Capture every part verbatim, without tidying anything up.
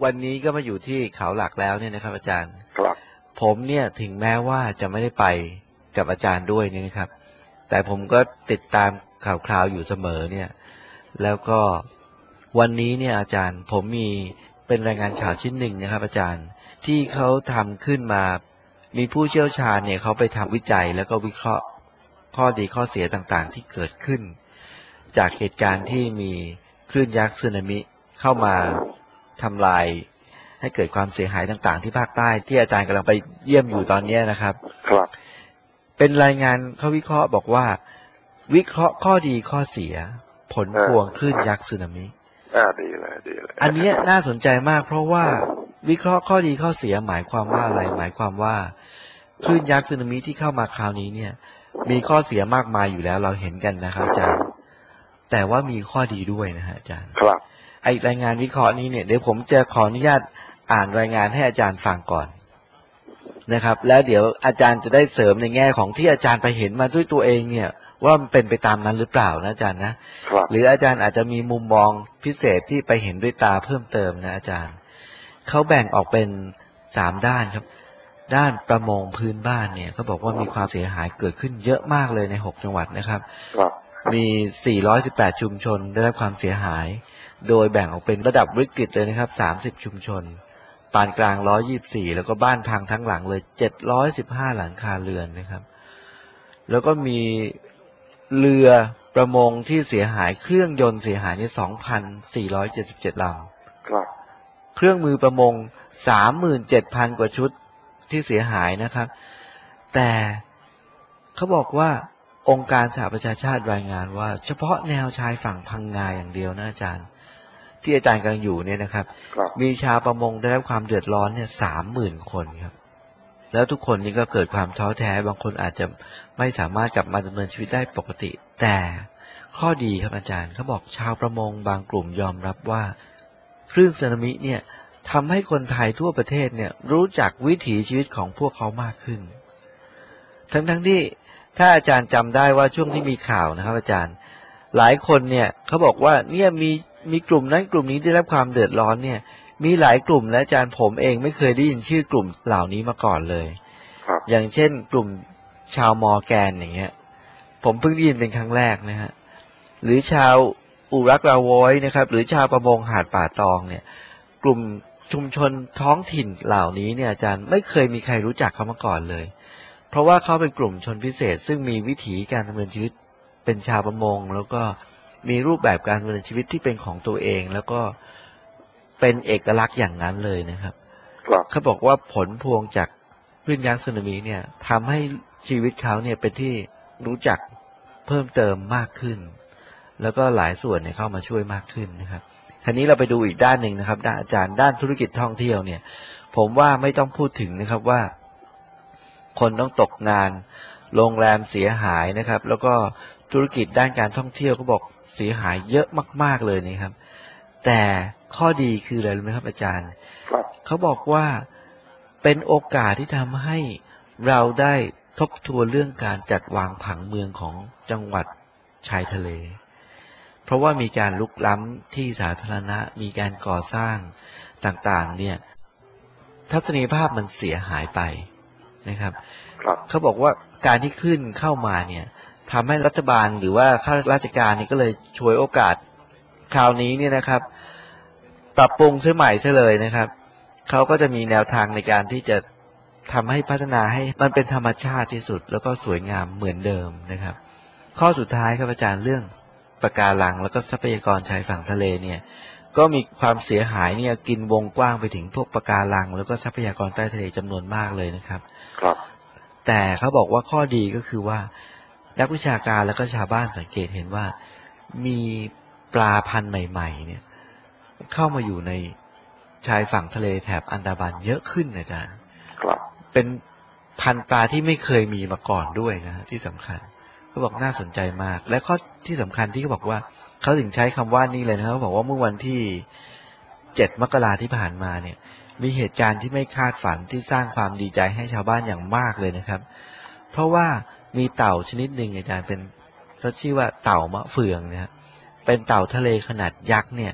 วันนี้ก็มาอยู่ที่เขาหลักแล้วเนี่ยนะครับอาจารย์ครับผมเนี่ยถึงแม้ว่าจะไม่ได้ไปกับอาจารย์ด้วยเนี่ยนะครับแต่ผมก็ติดตามข่าวคราวอยู่เสมอเนี่ยแล้วก็วันนี้เนี่ยอาจารย์ผมมีเป็นรายงานข่าวชิ้นหนึ่งนะครับอาจารย์ที่เขาทำขึ้นมามีผู้เชี่ยวชาญเนี่ยเขาไปทำวิจัยแล้วก็วิเคราะห์ข้อดีข้อเสียต่างๆที่เกิดขึ้นจากเหตุการณ์ที่มีคลื่นยักษ์สึนามิเข้ามาทำลายให้เกิดความเสียหายต่างๆที่ภาคใต้ที่อาจารย์กำลังไปเยี่ยมอยู่ตอนนี้นะครับครับเป็นรายงานเขาวิเคราะห์บอกว่าวิเคราะห์ข้อดีข้อเสียผลพวงคลื่นยักษ์สึนามิอ่าดีเลยดีเลยอันนี้น่าสนใจมากเพราะว่าวิเคราะห์ข้อดีข้อเสียหมายความว่าอะไรหมายความว่าคลื่นยักษ์สึนามิที่เข้ามาคราวนี้เนี่ยมีข้อเสียมากมายอยู่แล้วเราเห็นกันนะครับอาจารย์แต่ว่ามีข้อดีด้วยนะฮะอาจารย์ครับไอรายงานวิเคราะห์นี้เนี่ยเดี๋ยวผมจะขออนุญาตอ่านรายงานให้อาจารย์ฟังก่อนนะครับแล้วเดี๋ยวอาจารย์จะได้เสริมในแง่ของที่อาจารย์ไปเห็นมาด้วยตัวเองเนี่ยว่ามันเป็นไปตามนั้นหรือเปล่านะอาจารย์นะหรืออาจารย์อาจจะมีมุมมองพิเศษที่ไปเห็นด้วยตาเพิ่มเติมนะอาจารย์เขาแบ่งออกเป็นสามด้านครับด้านประมงพื้นบ้านเนี่ยเขาบอกว่ามีความเสียหายเกิดขึ้นเยอะมากเลยในหกจังหวัดนะครับมีสี่ร้อยสิบแปดชุมชนได้รับความเสียหายโดยแบ่งออกเป็นระดับวิกฤตเลยนะครับสามสิบชุมชนปานกลางหนึ่งร้อยยี่สิบสี่แล้วก็บ้านพังทั้งหลังเลยเจ็ดร้อยสิบห้าหลังคาเรือนนะครับแล้วก็มีเรือประมงที่เสียหายเครื่องยนต์เสียหายใน สองพันสี่ร้อยเจ็ดสิบเจ็ด ลำครับเครื่องมือประมง สามหมื่นเจ็ดพัน กว่าชุดที่เสียหายนะครับแต่เขาบอกว่าองค์การสหประชาชาติรายงานว่าเฉพาะแนวชายฝั่งพังงาอย่างเดียวนะอาจารย์ที่อาจารย์กำลังอยู่เนี่ยนะครับมีชาวประมงได้รับความเดือดร้อนเนี่ย สามหมื่น คนครับแล้วทุกคนนี่ก็เกิดความท้อแท้บางคนอาจจะไม่สามารถกลับมาดำเนินชีวิตได้ปกติแต่ข้อดีครับอาจารย์เขาบอกชาวประมงบางกลุ่มยอมรับว่าคลื่นสึนามิเนี่ยทำให้คนไทยทั่วประเทศเนี่ยรู้จักวิถีชีวิตของพวกเขามากขึ้นทั้งๆ ท, ที่ถ้าอาจารย์จำได้ว่าช่วงที่มีข่าวนะครับอาจารย์หลายคนเนี่ยเขาบอกว่าเนี่ยมีมีกลุ่มนั้นกลุ่มนี้ได้รับความเดือดร้อนเนี่ยมีหลายกลุ่มและอาจารย์ผมเองไม่เคยได้ยินชื่อกลุ่มเหล่านี้มาก่อนเลยอย่างเช่นกลุ่มชาวมอร์แกนอย่างเงี้ยผมเพิ่งได้ยินเป็นครั้งแรกนะฮะหรือชาวอุรักลาโวยนะครับหรือชาวประมงหาดป่าตองเนี่ยกลุ่มชุมชนท้องถิ่นเหล่านี้เนี่ยอาจารย์ไม่เคยมีใครรู้จักเขามาก่อนเลยเพราะว่าเขาเป็นกลุ่มชนพิเศษซึ่งมีวิถีการดำเนินชีวิตเป็นชาวประมงแล้วก็มีรูปแบบการดำเนินชีวิตที่เป็นของตัวเองแล้วก็เป็นเอกลักษณ์อย่างนั้นเลยนะครับเขาบอกว่าผลพวงจากคลื่นยักษ์สึนามิเนี่ยทำให้ชีวิตเขาเนี่ยเป็นที่รู้จักเพิ่มเติมมากขึ้นแล้วก็หลายส่วนเนี่ยเข้ามาช่วยมากขึ้นนะครับคราวนี้เราไปดูอีกด้านหนึ่งนะครับด้านอาจารย์ด้านธุรกิจท่องเที่ยวเนี่ยผมว่าไม่ต้องพูดถึงนะครับว่าคนต้องตกงานโรงแรมเสียหายนะครับแล้วก็ธุรกิจด้านการท่องเที่ยวก็บอกเสียหายเยอะมากๆเลยนะครับแต่ข้อดีคืออะไรรู้ไหมครับอาจารย์เขาบอกว่าเป็นโอกาสที่ทำให้เราได้ทบทวนเรื่องการจัดวางผังเมืองของจังหวัดชายทะเลเพราะว่ามีการลุกล้ำที่สาธารณะมีการก่อสร้างต่างๆเนี่ยทัศนียภาพมันเสียหายไปนะครับเขาบอกว่าการที่ขึ้นเข้ามาเนี่ยทำให้รัฐบาลหรือว่าข้าราชการนี่ก็เลยฉวยโอกาสคราวนี้เนี่ยนะครับปรับปรุงเสียใหม่ซะเลยนะครับเขาก็จะมีแนวทางในการที่จะทำให้พัฒนาให้มันเป็นธรรมชาติที่สุดแล้วก็สวยงามเหมือนเดิมนะครับข้อสุดท้ายครับอาจารย์เรื่องปะการังแล้วก็ทรัพยากรชายฝั่งทะเลเนี่ยก็มีความเสียหายเนี่ยกินวงกว้างไปถึงพวกปะการังแล้วก็ทรัพยากรใต้ทะเลจำนวนมากเลยนะครับครับแต่เขาบอกว่าข้อดีก็คือว่านักวิชาการแล้วก็ชาวบ้านสังเกตเห็นว่ามีปลาพันธุ์ใหม่ๆเนี่ยเข้ามาอยู่ในชายฝั่งทะเลแถบอันดามันเยอะขึ้นอาจารย์ครับเป็นพันธุ์ปลาที่ไม่เคยมีมาก่อนด้วยนะที่สำคัญเขาบอกน่าสนใจมากและข้อที่สำคัญที่เขาบอกว่าเขาถึงใช้คำว่านี่เลยนะเขาบอกว่าเมื่อวันที่เจ็ดมกราที่ผ่านมาเนี่ยมีเหตุการณ์ที่ไม่คาดฝันที่สร้างความดีใจให้ชาวบ้านอย่างมากเลยนะครับเพราะว่ามีเต่าชนิดหนึ่งอาจารย์เป็นเขาชื่อว่าเต่ามะเฟืองนะครับเป็นเต่าทะเลขนาดยักษ์เนี่ย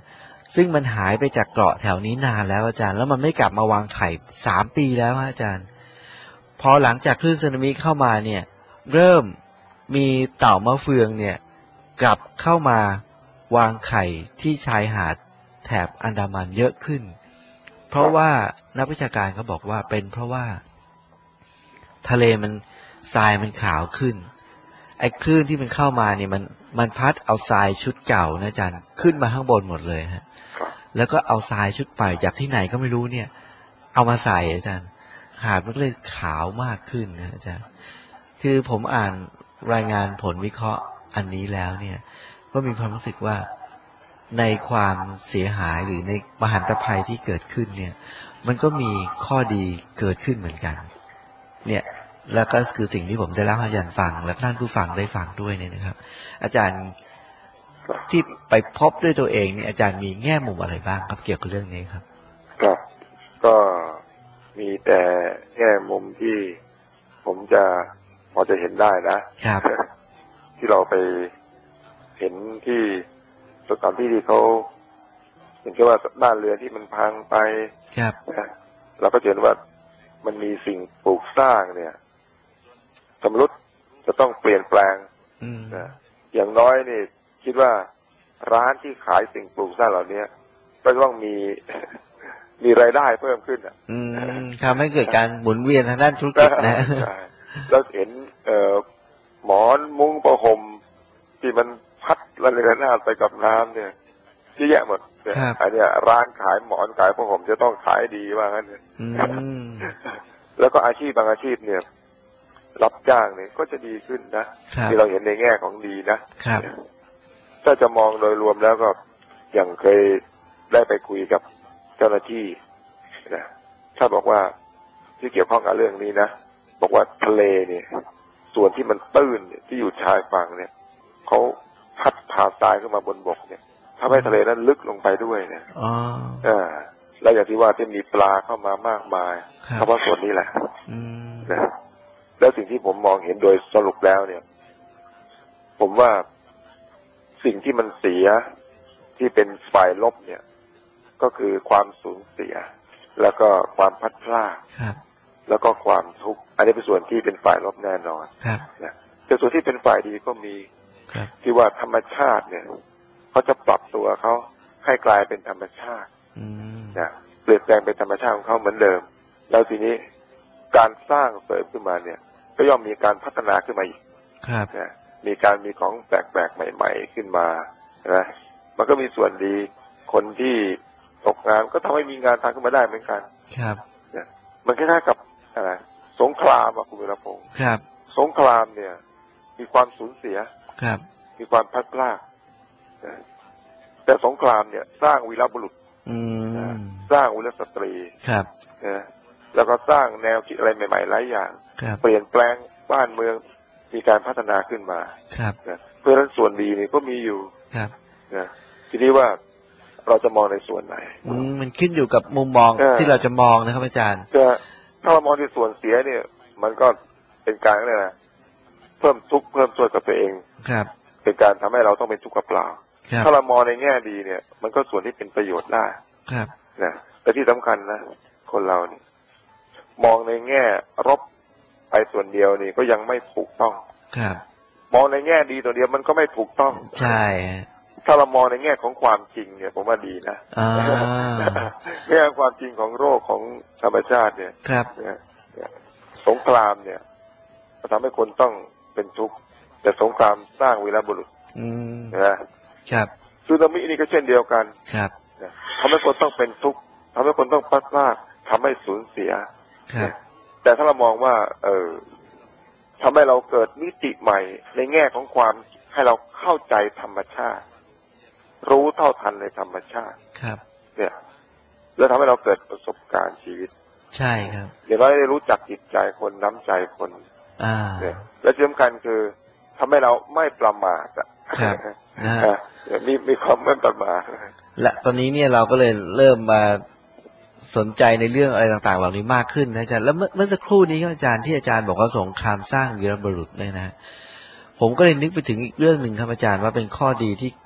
ซึ่งมันหายไปจากเกาะแถวนี้นานแล้วอาจารย์แล้วมันไม่กลับมาวางไข่สามปีแล้วอาจารย์พอหลังจากคลื่นสึนามิเข้ามาเนี่ยเริ่มมีเต่ามะเฟืองเนี่ยกลับเข้ามาวางไข่ที่ชายหาดแถบอันดามันเยอะขึ้นเพราะว่านักวิชาการเขาบอกว่าเป็นเพราะว่าทะเลมันทรายมันขาวขึ้นไอ้คลื่นที่มันเข้ามาเนี่ยมันมันพัดเอาทรายชุดเก่านะอาจารย์ขึ้นมาข้างบนหมดเลยฮะแล้วก็เอาทรายชุดใหม่จากที่ไหนก็ไม่รู้เนี่ยเอามาใส่อาจารย์หาดมันเลยขาวมากขึ้นนะอาจารย์คือผมอ่านรายงานผลวิเคราะห์อันนี้แล้วเนี่ยก็มีความรู้สึกว่าในความเสียหายหรือในมหันตภัยที่เกิดขึ้นเนี่ยมันก็มีข้อดีเกิดขึ้นเหมือนกันเนี่ยแล้วก็คือสิ่งที่ผมได้เล่าให้อาจารย์ฟังและท่านผู้ฟังได้ฟังด้วยเนี่ยนะครับอาจารย์ที่ไปพบด้วยตัวเองเนี่ยอาจารย์มีแง่มุมอะไรบ้างครับเกี่ยวกับเรื่องนี้ครับครับก็มีแต่แง่มุมที่ผมจะพอจะเห็นได้นะครับที่เราไปเห็นที่สถานที่ที่เขาเห็นแค่ว่าบ้านเรือนที่มันพังไปครับนะเราก็เห็นว่ามันมีสิ่งปลูกสร้างเนี่ยสมมติจะต้องเปลี่ยนแปลงนะอย่างน้อยนี่คิดว่าร้านที่ขายสิ่งปลูกสร้างเหล่านี้ก็ต้องมีมีรายได้เพิ่มขึ้นอ่ะทำให้เกิดการหมุนเวียนทางด้านธุรกิจนะแล้วเห็นเอ่อหมอนมุ้งผ้าห่มที่มันพัดระเนระนาดไปกับน้ำเนี่ยเยอะแยะหมดอันนี้ร้านขายหมอนขายผ้าห่มจะต้องขายดีว่างั้นเนี่ยแล้วก็อาชีพบางอาชีพเนี่ยรับจ้างเนี่ยก็จะดีขึ้นนะที่เราเห็นในแง่ของดีนะถ้าจะมองโดยรวมแล้วก็อย่างเคยได้ไปคุยกับเจ้าหน้าที่นะถ้าบอกว่าที่เกี่ยวข้องกับเรื่องนี้นะบอกว่าทะเลเนี่ยส่วนที่มันตื้นที่อยู่ชายฝั่งเนี่ยเขาพัดพาทรายขึ้นมาบนบกเนี่ยทำให้ทะเลนั้นลึกลงไปด้วยเนี่ยอ๋ออ่าแล้วอย่างที่ว่าที่มีปลาเข้ามามากมายเพราะว่าส่วนนี้แหละนะแล้วสิ่งที่ผมมองเห็นโดยสรุปแล้วเนี่ยผมว่าสิ่งที่มันเสียที่เป็นฝ่ายลบเนี่ยก็คือความสูญเสียแล้วก็ความพัดพลาดแล้วก็ความทุกข์อันนี้เป็นส่วนที่เป็นฝ่ายลบแน่นอนนะแต่ส่วนที่เป็นฝ่ายดีก็มีที่ว่าธรรมชาติเนี่ยเขาจะปรับตัวเขาให้กลายเป็นธรรมชาตินะเปลี่ยนแปลงเป็นธรรมชาติของเขาเหมือนเดิมแล้วทีนี้การสร้างเสริมขึ้นมาเนี่ยก็ย่อมมีการพัฒนาขึ้นมาอีกนะมีการมีของแปลกๆใหม่ๆขึ้นมานะมันก็มีส่วนดีคนที่ตกงานก็ทำให้มีงานทำขึ้นมาได้เหมือนกันครับนะมันคล้ายๆกับอะไรสงครามอะคุณวีรพงศ์ครับสงครามเนี่ยมีความสูญเสียครับมีความพลัดพรากนะแต่สงครามเนี่ยสร้างวีรบุรุษนะสร้างวีรสตรีครับนะแล้วก็สร้างแนวคิดอะไรใหม่ๆหลายอย่างเปลี่ยนแปลงบ้านเมืองมีการพัฒนาขึ้นมาครับนะเพราะฉะนั้นส่วนดีนี่ก็มีอยู่ครับนะทีนี้ว่าเราจะมองในส่วนไหนมันขึ้นอยู่กับมุมมองที่เราจะมองนะครับอาจารย์ถ้าเรามองในส่วนเสียเนี่ยมันก็เป็นการอะไรนะเพิ่มทุกข์เพิ่มโทษกับตัวเองครับเป็นการทำให้เราต้องเป็นทุกข์กับเปล่าถ้าเรามองในแง่ดีเนี่ยมันก็ส่วนที่เป็นประโยชน์ได้ครับนะแต่ที่สำคัญนะคนเรานี่มองในแง่ลบไปส่วนเดียวนี่ก็ยังไม่ถูกต้องครับมองในแง่ดีตัวเดียวมันก็ไม่ถูกต้องใช่ถ้าเรามองในแง่ของความจริงเนี่ยผมว่าดีนะแง่ความจริงของโรคของธรรมชาติเนี่ยครับสงครามเนี่ยทำให้คนต้องเป็นทุกข์แต่สงครามสร้างวีรบุรุษนะครับสึนามินี่ก็เช่นเดียวกันครับทำให้คนต้องเป็นทุกข์ทำให้คนต้องพลัดพรากทำให้สูญเสียแต่ถ้าเรามองว่าเออทำให้เราเกิดมิติใหม่ในแง่ของความให้เราเข้าใจธรรมชาติรู้เท่าทันในธรรมชาติครับเนี่ยแล้วทำให้เราเกิดประสบการณ์ชีวิตใช่ครับอย่างน้อยได้รู้จักจิตใจคนน้ำใจคนอ่าเนี่ยและที่สำคัญคือทำให้เราไม่ประมาทอ่ะครับมีมีความไม่ประมาทและตอนนี้เนี่ยเราก็เลยเริ่มมาสนใจในเรื่องอะไรต่างๆเหล่านี้มากขึ้นนะอาจารย์แล้วเมื่อสักครู่นี้ครับอาจารย์ที่อาจารย์บอกว่าสงครามสร้างวีรบุรุษเนี่ยนะผมก็เลยนึกไปถึงอีกเรื่องหนึ่งครับอาจารย์ว่าเป็นข้อดีที่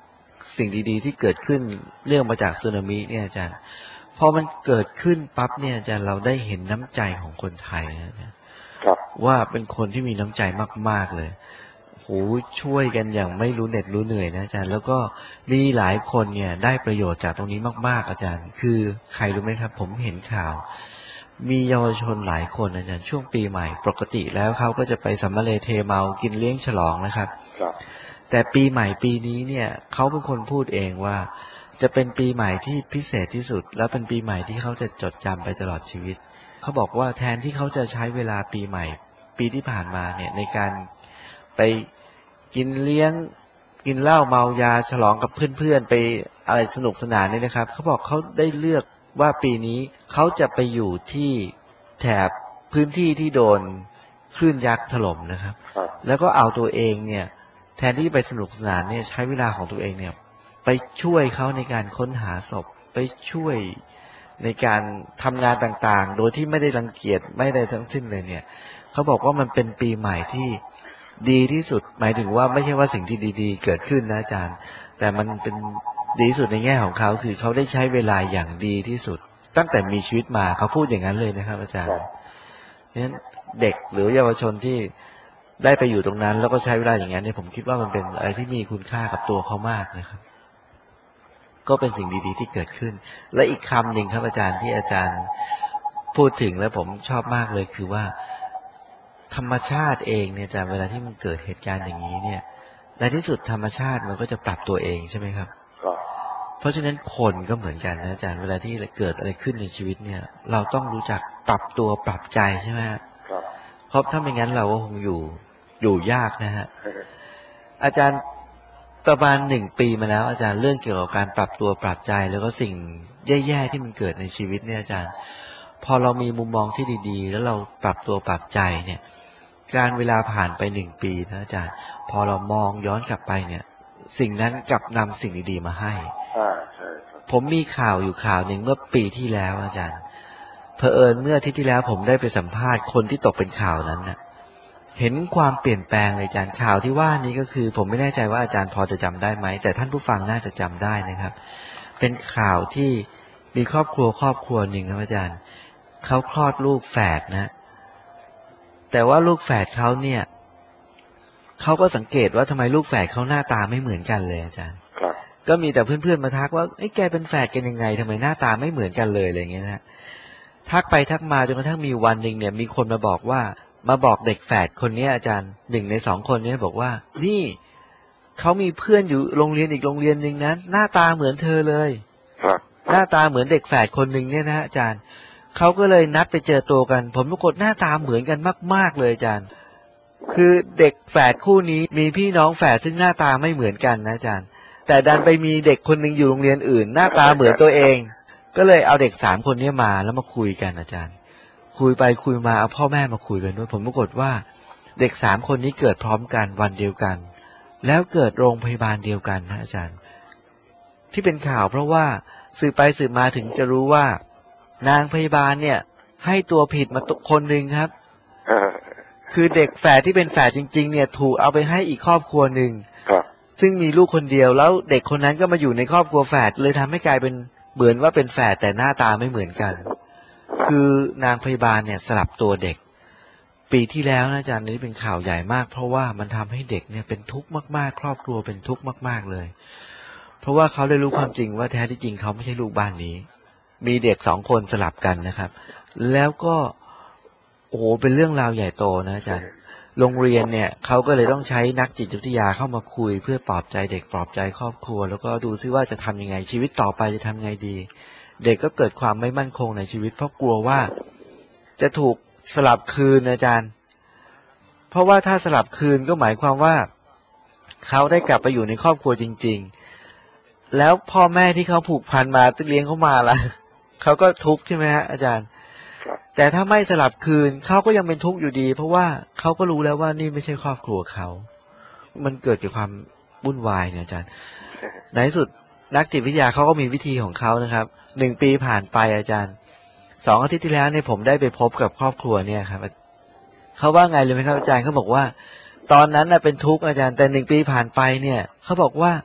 สิ่งดีๆที่เกิดขึ้นเรื่องมาจากสึนามิเนี่ยอาจารย์พอมันเกิดขึ้นปั๊บเนี่ยอาจารย์เราได้เห็นน้ำใจของคนไทยนะครับว่าเป็นคนที่มีน้ำใจมากๆเลยโหช่วยกันอย่างไม่รู้เหน็ดรู้เหนื่อยนะอาจารย์แล้วก็มีหลายคนเนี่ยได้ประโยชน์จากตรงนี้มากๆอาจารย์คือใครรู้ไหมครับผมเห็นข่าวมีเยาวชนหลายคนอาจารย์ช่วงปีใหม่ปกติแล้วเขาก็จะไปสัมมาเลเทเมากินเลี้ยงฉลองนะครับแต่ปีใหม่ปีนี้เนี่ยเขาเป็นคนพูดเองว่าจะเป็นปีใหม่ที่พิเศษที่สุดและเป็นปีใหม่ที่เขาจะจดจำไปตลอดชีวิตเขาบอกว่าแทนที่เขาจะใช้เวลาปีใหม่ปีที่ผ่านมาเนี่ยในการไปกินเลี้ยงกินเหล้าเมายาฉลองกับเพื่อนๆไปอะไรสนุกสนานนี่นะครับเขาบอกเขาได้เลือกว่าปีนี้เขาจะไปอยู่ที่แถบพื้นที่ที่โดนคลื่นยักษ์ถล่มนะครับแล้วก็เอาตัวเองเนี่ยแทนที่ไปสนุกสนานเนี่ยใช้เวลาของตัวเองเนี่ยไปช่วยเขาในการค้นหาศพไปช่วยในการทำงานต่างๆโดยที่ไม่ได้รังเกียจไม่ได้ทั้งสิ้นเลยเนี่ยเขาบอกว่ามันเป็นปีใหม่ที่ดีที่สุดหมายถึงว่าไม่ใช่ว่าสิ่งที่ดีๆเกิดขึ้นนะอาจารย์แต่มันเป็นดีที่สุดในแง่ของเขาคือเขาได้ใช้เวลาอย่างดีที่สุดตั้งแต่มีชีวิตมาเขาพูดอย่างนั้นเลยนะครับอาจารย์เพราะฉะนั้นเด็กหรือเยาวชนที่ได้ไปอยู่ตรงนั้นแล้วก็ใช้เวลาอย่างนั้นเนี่ยผมคิดว่ามันเป็นอะไรที่มีคุณค่ากับตัวเขามากนะครับก็เป็นสิ่งดีๆที่เกิดขึ้นและอีกคำหนึ่งครับอาจารย์ที่อาจารย์พูดถึงแล้วผมชอบมากเลยคือว่าธรรมชาติเองเนี่ยอาจารย์เวลาที่มันเกิดเหตุการณ์อย่างนี้เนี่ยในที่สุดธรรมชาติมันก็จะปรับตัวเองใช่ไหมครับเพราะฉะนั้นคนก็เหมือนกันนะอาจารย์เวลาที่เกิดอะไรขึ้นในชีวิตเนี่ยเราต้องรู้จักปรับตัวปรับใจใช่ไหมครับเพราะถ้าไม่งั้นเราก็คงอยู่อยู่ยากนะฮะอาจารย์ประมาณหนึ่งปีมาแล้วอาจารย์เรื่องเกี่ยวกับการปรับตัวปรับใจแล้วก็สิ่งแย่ๆที่มันเกิดในชีวิตเนี่ยอาจารย์พอเรามีมุมมองที่ดีๆแล้วเราปรับตัวปรับใจเนี่ยการเวลาผ่านไปหนึ่งปีนะอาจารย์พอเรามองย้อนกลับไปเนี่ยสิ่งนั้นกลับนำสิ่งดีๆมาให้ผมมีข่าวอยู่ข่าวหนึ่งเมื่อปีที่แล้วอาจารย์เผอิญเมื่ออาทิตย์ที่แล้วผมได้ไปสัมภาษณ์คนที่ตกเป็นข่าวนั้นนะเห็นความเปลี่ยนแปลงเลยอาจารย์ข่าวที่ว่านี้ก็คือผมไม่แน่ใจว่าอาจารย์พอจะจำได้ไหมแต่ท่านผู้ฟังน่าจะจำได้นะครับเป็นข่าวที่มีครอบครัวครอบครัวหนึ่งครับอาจารย์เขาคลอดลูกแฝดนะแต่ว่าลูกแฝดเขาเนี่ยเขาก็สังเกตว่าทำไมลูกแฝดเขาหน้าตาไม่เหมือนกันเลยอาจารย์ก็มีแต่เพื่อนๆมาทักว่าไอ้แกเป็นแฝดกันยังไงทำไมหน้าตาไม่เหมือนกันเลยอะไรอย่างเงี้ยนะทักไปทักมาจนกระทั่งมีวันหนึ่งเนี่ยมีคนมาบอกว่ามาบอกเด็กแฝดคนนี้อาจารย์หนึ่งในสองคนนี้บอกว่านี่เขามีเพื่อนอยู่โรงเรียนอีกโรงเรียนหนึ่งนั้นหน้าตาเหมือนเธอเลยหน้าตาเหมือนเด็กแฝดคนหนึ่งเนี่ยนะอาจารย์เขาก็เลยนัดไปเจอตัวกันผมปรากฏหน้าตาเหมือนกันมากๆเลยอาจารย์คือเด็กแฝดคู่นี้มีพี่น้องแฝดซึ่งหน้าตาไม่เหมือนกันนะอาจารย์แต่ดันไปมีเด็กคนหนึ่งอยู่โรงเรียนอื่นหน้าตาเหมือนตัวเองก็เลยเอาเด็กสามคนนี้มาแล้วมาคุยกันอาจารย์คุยไปคุยมาเอาพ่อแม่มาคุยกันด้วยผมปรากฏว่าเด็กสามคนนี้เกิดพร้อมกันวันเดียวกันแล้วเกิดโรงพยาบาลเดียวกันนะอาจารย์ที่เป็นข่าวเพราะว่าสืบไปสืบมาถึงจะรู้ว่านางพยาบาลเนี่ยให้ตัวผิดมาคนหนึ่งครับคือเด็กแฝดที่เป็นแฝดจริงๆเนี่ยถูกเอาไปให้อีกครอบครัวหนึ่งซึ่งมีลูกคนเดียวแล้วเด็กคนนั้นก็มาอยู่ในครอบครัวแฝดเลยทำให้กลายเป็นเหมือนว่าเป็นแฝดแต่หน้าตาไม่เหมือนกันคือนางพยาบาลเนี่ยสลับตัวเด็กปีที่แล้วนะอาจารย์นี้เป็นข่าวใหญ่มากเพราะว่ามันทำให้เด็กเนี่ยเป็นทุกข์มากๆครอบครัวเป็นทุกข์มากๆเลยเพราะว่าเขาได้รู้ความจริงว่าแท้ที่จริงเขาไม่ใช่ลูกบ้านนี้มีเด็กสองคนสลับกันนะครับแล้วก็โอ้โหเป็นเรื่องราวใหญ่โตนะอาจารย์โรงเรียนเนี่ยเขาก็เลยต้องใช้นักจิตวิทยาเข้ามาคุยเพื่อปลอบใจเด็กปลอบใจครอบครัวแล้วก็ดูซิว่าจะทำยังไงชีวิตต่อไปจะทำไงดีเด็กก็เกิดความไม่มั่นคงในชีวิตเพราะกลัวว่าจะถูกสลับคืนอาจารย์เพราะว่าถ้าสลับคืนก็หมายความว่าเขาได้กลับไปอยู่ในครอบครัวจริงๆแล้วพ่อแม่ที่เขาผูกพันมาเลี้ยงเขามาล่ะเขาก็ทุกข์ใช่ไหมฮะอาจารย์แต่ถ้าไม่สลับคืนเขาก็ยังเป็นทุกข์อยู่ดีเพราะว่าเขาก็รู้แล้วว่านี่ไม่ใช่ครอบครัวเขามันเกิดจากความวุ่นวายเนี่ยอาจารย์ในที่สุดนักจิตวิทยาเขาก็มีวิธีของเขานะครับหนึ่งปีผ่านไปอาจารย์สองอาทิตย์ที่แล้วเนี่ยผมได้ไปพบกับครอบครัวเนี่ยครับเขาว่าไงเลยไหมครับอาจารย์เขาบอกว่าตอนนั้นน่ะเป็นทุกข์อาจารย์แต่หนึ่งปีผ่านไปเนี่ยเขาบอกว่า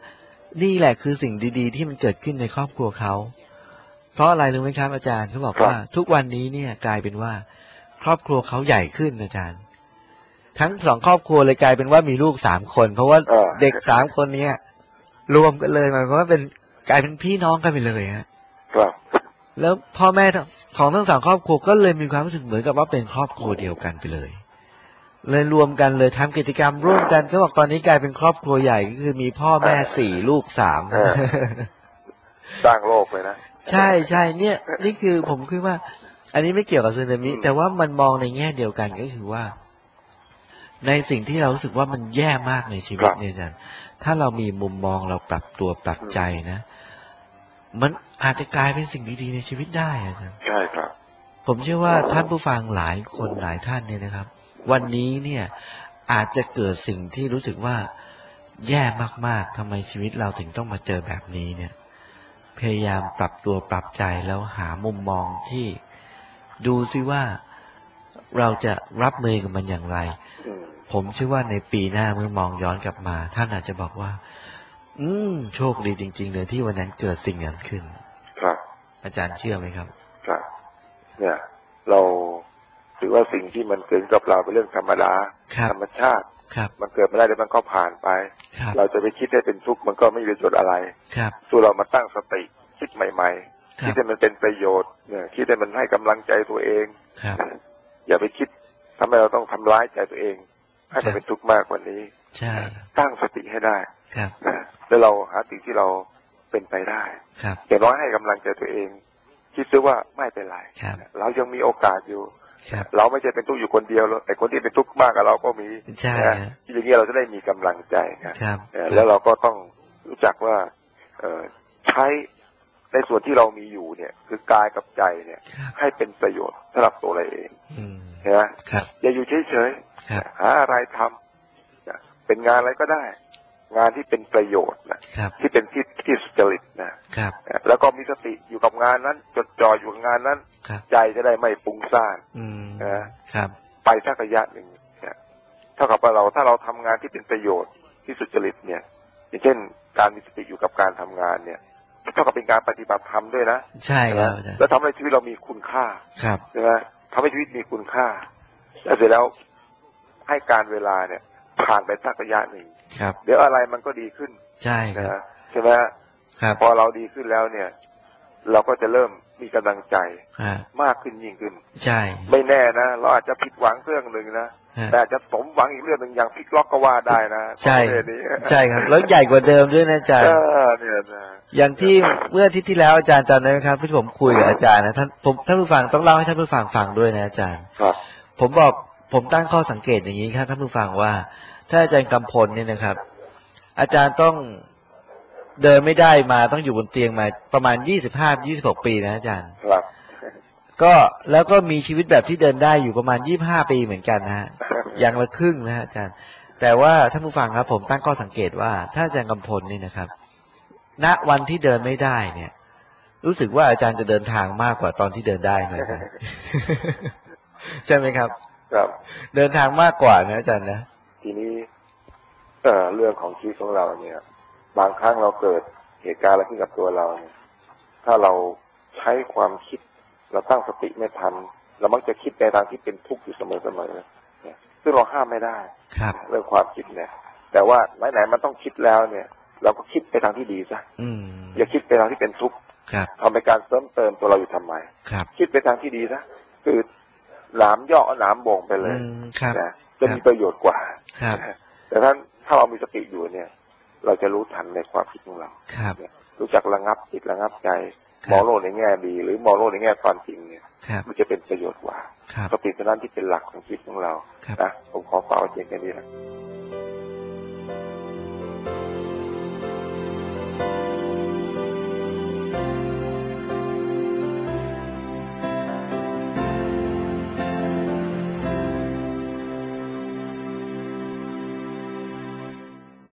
นี่แหละคือสิ่งดีๆที่มันเกิดขึ้นในครอบครัวเขาเพราะอะไรรู้ไหมครับอาจารย์เขาบอกว่าทุกวันนี้เนี่ยกลายเป็นว่าครอบครัวเขาใหญ่ขึ้นอาจารย์ทั้งสองครอบครัวเลยกลายเป็นว่ามีลูกสามคนเพราะว่าเด็กสามคนเนี้ยรวมกันเลยหมายความว่าเป็นกลายเป็นพี่น้องกันไปเลยฮะครับแล้วพ่อแม่ของทั้งสองครอบครัวก็เลยมีความรู้สึกเหมือนกับว่าเป็นครอบครัวเดียวกันไปเลยเลยรวมกันเลยทำกิจกรรมร่วมกันเขาบอกตอนนี้กลายเป็นครอบครัวใหญ่ก็คือมีพ่อแม่สี่ลูกสามสร้างโลกเลยนะใช่ใช่เนี่ยนี่คือผมคิดว่าอันนี้ไม่เกี่ยวกับสึนามิแต่ว่ามันมองในแง่เดียวกันก็คือว่าในสิ่งที่เรารู้สึกว่ามันแย่มากในชีวิตเนี่ยอาจารย์ถ้าเรามีมุมมองเราปรับตัวปรับใจนะมันอาจจะกลายเป็นสิ่งดีๆในชีวิตได้อาจารย์ใช่ครับผมเชื่อว่าท่านผู้ฟังหลายคนหลายท่านเนี่ยนะครับวันนี้เนี่ยอาจจะเกิดสิ่งที่รู้สึกว่าแย่มากๆทำไมชีวิตเราถึงต้องมาเจอแบบนี้เนี่ยพยายามปรับตัวปรับใจแล้วหามุมมองที่ดูซิว่าเราจะรับมือกับมันอย่างไรผมเชื่อว่าในปีหน้าเมื่อมองย้อนกลับมาท่านอาจจะบอกว่าอืมโชคดีจริงๆเลยที่วันนั้นเกิดสิ่งนั้นขึ้นครับอาจารย์เชื่อไหมครับครับเนี่ยเราถือว่าสิ่งที่มันเกิดกับเราเป็นเรื่องธรรมดาธรรมชาติมันเกิดมาได้แล้วมันก็ผ่านไปเราจะไปคิดได้เป็นทุกข์มันก็ไม่มีประโยชน์อะไรส่วนเรามาตั้งสติคิดใหม่ๆคิดให้มันเป็นประโยชน์เนี่ยคิดให้มันให้กำลังใจตัวเองอย่าไปคิดทำให้เราต้องทำร้ายใจตัวเองให้มันเป็นทุกข์มากกว่านี้ตั้งสติให้ได้แล้วเราหาสิ่งที่เราเป็นไปได้อย่างน้อยให้กำลังใจตัวเองคิดซะว่าไม่เป็นไรเรายังมีโอกาสอยู่เราไม่ใช่เป็นทุกข์อยู่คนเดียวหรอกแต่คนที่เป็นทุกข์มากกับเราก็มีที่อย่างนี้เราจะได้มีกำลังใจครับแล้วเราก็ต้องรู้จักว่าใช้ในส่วนที่เรามีอยู่เนี่ยคือกายกับใจเนี่ยให้เป็นประโยชน์สำหรับตัวเราเองนะอย่าอยู่เฉยๆหาอะไรทำเป็นงานอะไรก็ได้งานที่เป็นประโยชน์นะที่เป็นที่ที่สุจริตนะแล้วก็มีสติอยู่กับงานนั้นจดจ่ออยู่กับงานนั้นใจจะได้ไม่ฟุ้งซ่านนะไปสักระยะหนึ่งเท่ากับว่าเราถ้าเราทำงานที่เป็นประโยชน์ที่สุจริตเนี่ยอย่างเช่นการมีสติอยู่กับการทำงานเนี่ยเท่ากับเป็นการปฏิบัติธรรมด้วยนะใช่ครับแล้วทำให้ชีวิตเรามีคุณค่าใช่ไหมทำให้ชีวิตมีคุณค่าแล้วเสร็จแล้วให้การเวลาเนี่ยผ่านไปสักระยะหนึ่งเดี๋ยวอะไรมันก็ดีขึ้นใช่นะใช่ไหมพอเราดีขึ้นแล้วเนี่ยเราก็จะเริ่มมีกำลังใจมากขึ้นยิ่งขึ้นใช่ไม่แน่นะเราอาจจะผิดหวังเรื่องหนึ่งนะแต่อาจจะสมหวังอีกเรื่องหนึ่งอย่างพลิกล็อกก็ว่าได้นะใช่ใช่ครับแล้วใหญ่กว่าเดิมด้วยนะอาจารย์อย่างที่เมื่ออาทิตย์ที่แล้วอาจารย์จำได้ไหมครับที่ผมคุยกับอาจารย์นะท่านผมท่านผู้ฟังต้องเล่าให้ท่านผู้ฟังฟังด้วยนะอาจารย์ครับผมบอกผมตั้งข้อสังเกตอย่างนี้ครับท่านผู้ฟังว่าถ้าอาจารย์กำพลเนี่ยนะครับอาจารย์ต้องเดินไม่ได้มาต้องอยู่บนเตียงมาประมาณยี่สิบห้า ยี่สิบหกปีนะอาจารย์ครับก็แล้วก็มีชีวิตแบบที่เดินได้อยู่ประมาณยี่สิบห้าปีเหมือนกันนะฮะอย่างละครึ่งนะฮะอาจารย์แต่ว่าท่านผู้ฟังครับผมตั้งข้อสังเกตว่าถ้าอาจารย์กำพลนี่นะครับณวันที่เดินไม่ได้เนี่ยรู้สึกว่าอาจารย์จะเดินทางมากกว่าตอนที่เดินได้นะครับใช่ไหมครับครับเดินทางมากกว่านะอาจารย์นะทีนี้เอ่อเรื่องของชีวิตของเราเนี่ยบางครั้งเราเกิดเหตุการณ์อะไรขึ้นกับตัวเราเนี่ยถ้าเราใช้ความคิดเราตั้งสติไม่ทันเรามักจะคิดในทางที่เป็นทุกข์อยู่เสมอๆเนี่ยซึ่งเราห้ามไม่ได้เรื่องความคิดเนี่ยแต่ว่าไหนๆมันต้องคิดแล้วเนี่ยเราก็คิดไปทางที่ดีซะอย่าคิดไปทางที่เป็นทุกข์ทำเป็นการเสริมเติมตัวเราอยู่ทำไมคิดไปทางที่ดีซะคือหนามย่อหนามบ่งไปเลยนะจะมีประโยชน์กว่าแต่ท่านถ้าเรามีสติอยู่เนี่ยเราจะรู้ทันในความคิดของเรารู้จักระงับจิตระงับใจมองโลกในแง่ดีหรือมองโลกในแง่ความจริงเนี่ยมันจะเป็นประโยชน์กว่าสติเท่านั้นที่เป็นหลักของชีวิตของเรานะผมขอฝากไว้เพียงแค่นี้นะ